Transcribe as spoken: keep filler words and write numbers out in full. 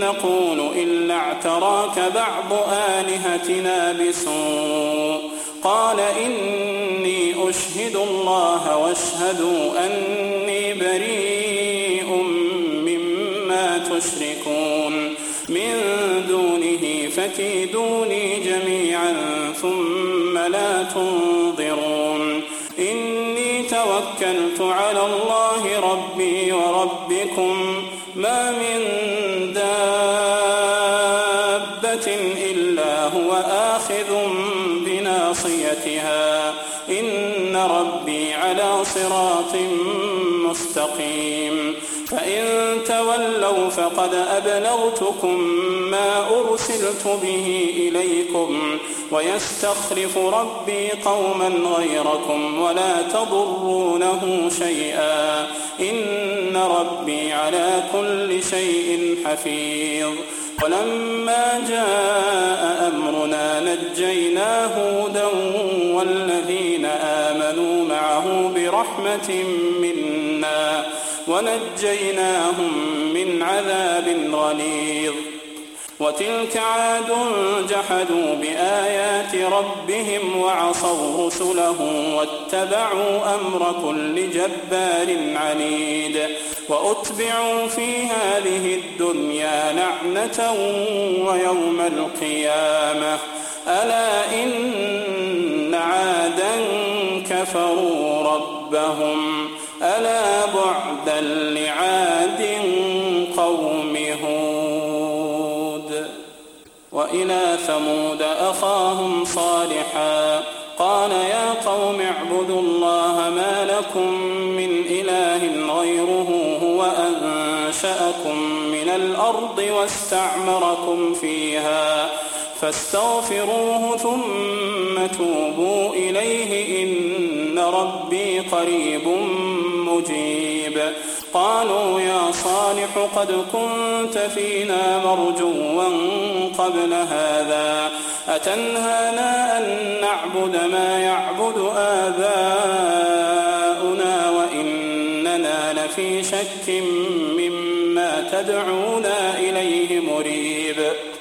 نقول إلا اعتراك بعض آلهتنا بسوء قال إني أشهد الله واشهدوا أني بريء مما تشركون من دونه فكيدوني جميعا ثم لا تنظرون إني توكلت على الله ربي وربكم ما من دابة إلا هو آخذ بناصيتها إن ربي على صراط مستقيم فإن تولوا فقد أبلغتكم ما أرسلت به إليكم ويستخلف ربي قوما غيركم ولا تضرونه شيئا إن ربي على كل شيء حفيظ ولما جاء أمرنا نجينا هودا والذين آمنوا معه برحمة منا ونجيناهم من عذاب غليظ وتلك عاد جحدوا بآيات ربهم وعصوا رسله واتبعوا أمر كل جبار عنيد وأتبعوا في هذه الدنيا لعنة ويوم القيامة ألا إن عادا كفروا ربهم ألا بعدا لعاد قوم هود وإلى ثمود أخاهم صالحا قال يا قوم اعبدوا الله ما لكم من إله غيره هو أنشأكم من الأرض واستعمركم فيها فاستغفروه ثم توبوا إليه إن ربي قريب مجيب قالوا يا صالح قد كنت فينا مرجوا قبل هذا أتنهانا أن نعبد ما يعبد آباؤنا وإننا لفي شك مما تدعونا إليه مريب